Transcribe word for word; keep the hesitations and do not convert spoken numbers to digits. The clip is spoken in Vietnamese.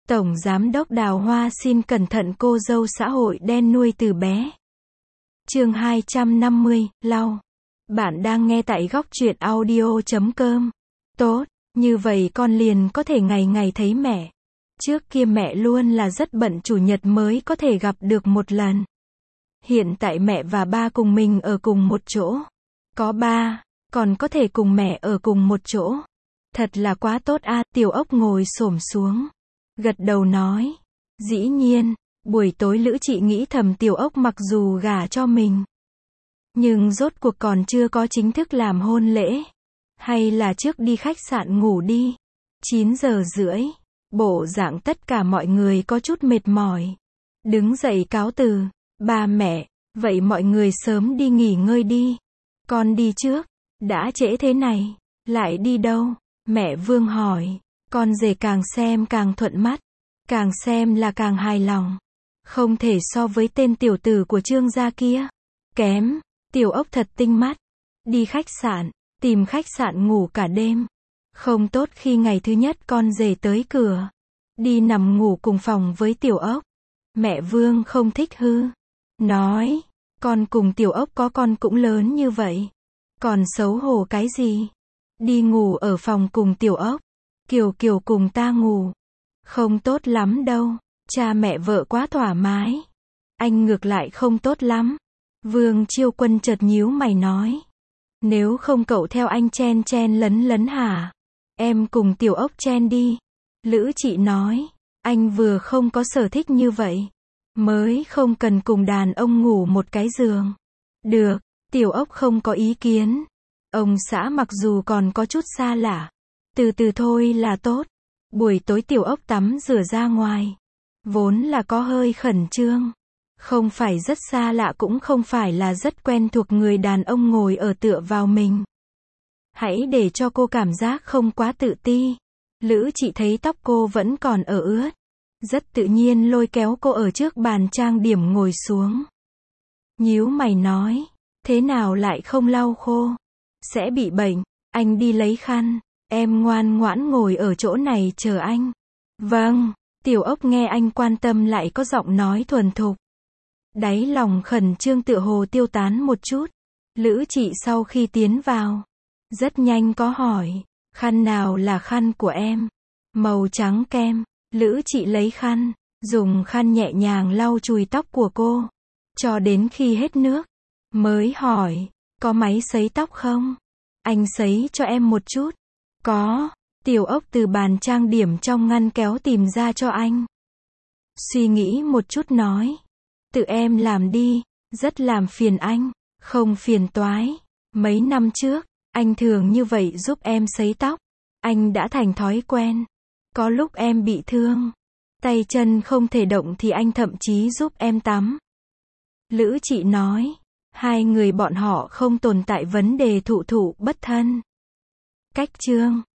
Tổng Giám đốc Đào Hoa xin cẩn thận cô dâu xã hội đen nuôi từ bé. Chương hai trăm năm mươi, lau. Bạn đang nghe tại góc truyện audio chấm com. Tốt, như vậy con liền có thể ngày ngày thấy mẹ. Trước kia mẹ luôn là rất bận chủ nhật mới có thể gặp được một lần. Hiện tại mẹ và ba cùng mình ở cùng một chỗ. Có ba, còn có thể cùng mẹ ở cùng một chỗ. Thật là quá tốt a. Tiểu Ốc ngồi xổm xuống, gật đầu nói. Dĩ nhiên, buổi tối Lữ Chị nghĩ thầm Tiểu Ốc mặc dù gả cho mình, nhưng rốt cuộc còn chưa có chính thức làm hôn lễ. Hay là trước đi khách sạn ngủ đi. chín giờ rưỡi, bộ dạng tất cả mọi người có chút mệt mỏi. Đứng dậy cáo từ. Ba mẹ, vậy mọi người sớm đi nghỉ ngơi đi. Con đi trước. Đã trễ thế này, lại đi đâu? Mẹ Vương hỏi. Con rể càng xem càng thuận mắt, càng xem là càng hài lòng. Không thể so với tên tiểu tử của Trương gia kia. Kém. Tiểu Ốc thật tinh mắt. Đi khách sạn, tìm khách sạn ngủ cả đêm. Không tốt khi ngày thứ nhất con rể tới cửa, đi nằm ngủ cùng phòng với Tiểu Ốc. Mẹ Vương không thích hư. Nói, con cùng Tiểu Ốc có con cũng lớn như vậy, còn xấu hổ cái gì? Đi ngủ ở phòng cùng Tiểu Ốc. Kiều Kiều cùng ta ngủ. Không tốt lắm đâu. Cha mẹ vợ quá thoải mái. Anh ngược lại không tốt lắm. Vương Chiêu Quân chợt nhíu mày nói. Nếu không cậu theo anh chen chen lấn lấn hả? Em cùng Tiểu Ốc chen đi. Lữ Chị nói. Anh vừa không có sở thích như vậy, mới không cần cùng đàn ông ngủ một cái giường. Được, Tiểu Ốc không có ý kiến. Ông xã mặc dù còn có chút xa lạ, từ từ thôi là tốt. Buổi tối Tiểu Ốc tắm rửa ra ngoài, vốn là có hơi khẩn trương. Không phải rất xa lạ cũng không phải là rất quen thuộc người đàn ông ngồi ở tựa vào mình. Hãy để cho cô cảm giác không quá tự ti. Lữ Chị thấy tóc cô vẫn còn ở ướt, rất tự nhiên lôi kéo cô ở trước bàn trang điểm ngồi xuống. Nhíu mày nói. Thế nào lại không lau khô? Sẽ bị bệnh. Anh đi lấy khăn. Em ngoan ngoãn ngồi ở chỗ này chờ anh. Vâng. Tiểu Ốc nghe anh quan tâm lại có giọng nói thuần thục. Đáy lòng khẩn trương tựa hồ tiêu tán một chút. Lữ Chị sau khi tiến vào, rất nhanh có hỏi. Khăn nào là khăn của em? Màu trắng kem. Lữ Chị lấy khăn, dùng khăn nhẹ nhàng lau chùi tóc của cô, cho đến khi hết nước, mới hỏi. Có máy sấy tóc không? Anh sấy cho em một chút. Có. Tiểu Ốc từ bàn trang điểm trong ngăn kéo tìm ra cho anh. Suy nghĩ một chút nói. Tự em làm đi, rất làm phiền anh. Không phiền toái. Mấy năm trước, anh thường như vậy giúp em sấy tóc. Anh đã thành thói quen. Có lúc em bị thương, tay chân không thể động thì anh thậm chí giúp em tắm. Lữ Chị nói. Hai người bọn họ không tồn tại vấn đề thụ thụ bất thân. Cách chương.